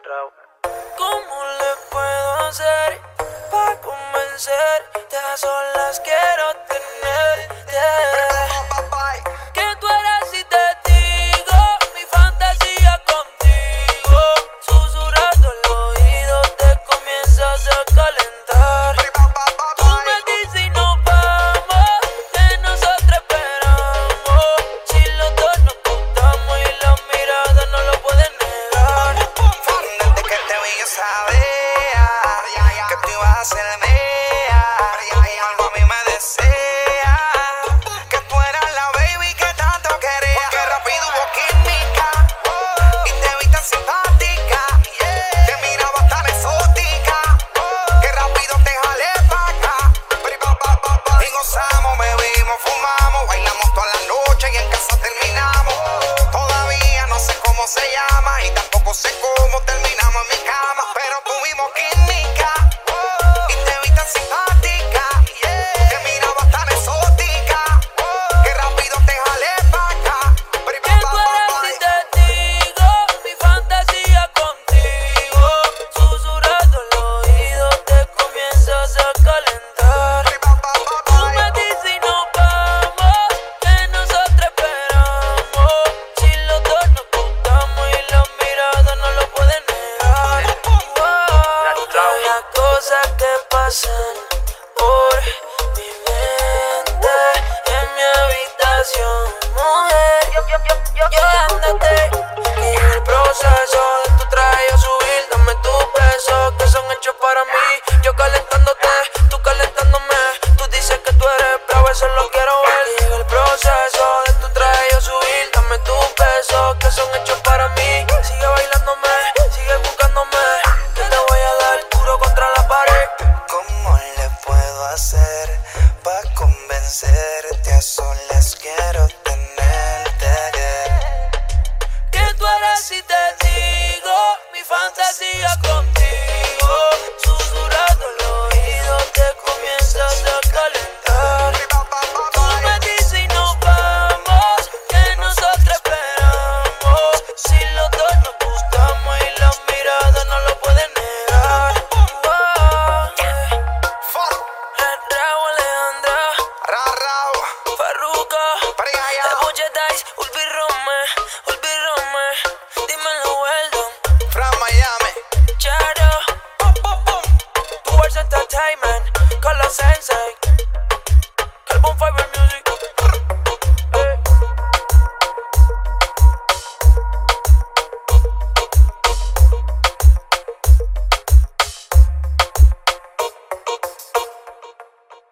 Trau. ¿Cómo le puedo hacer para convencerte? A solas quiero tenerte. Que tú eres y te digo mi fantasía contigo. Susurrando el oído te comienzas a calentar. Tú me dices y nos vamos, que nosotros esperamos. Si los dos nos gustamos y la mirada no lo pueden negar. Desde que te vi yo sabía que tú ibas a ser mía. Algo a mí me desea que tú eras la baby que tanto quería. Porque rápido hubo química y te vi tan simpática. Te miraba tan exótica que rápido te jalé pa' acá. Y gozamos, bebimos, fumamos, bailamos toda la noche y en casa terminamos. Todavía no sé cómo se llama y tampoco sé cómo terminamos en mi cama, pero tuvimos química y te vi tan simpática. Te mirabas tan exótica que rápido te jalé pa' acá. Que tú eres y te digo mi fantasía contigo. Susurrando el oído te comienzas a calentar. Tú me dices y nos vamos, que nosotros esperamos. Si los dos nos gustamos y la mirada no lo pueden negar. Las cosas que pasan por mi mente en mi habitación, mujer. Yo dándote que en el proceso de tu traje a subir, dame tus besos que son hechos para mí. Yo calentándote, tú calentándome. Tú dices que tú eres bravo, eso lo quiero ver. Llega el proceso de tu traje a subir, dame tus besos que son hechos para mí. Sigue bailándome, sigue buscándome, que te voy a dar duro contra la pared. ¿Cómo le puedo hacer pa' convencerte? A solas quiero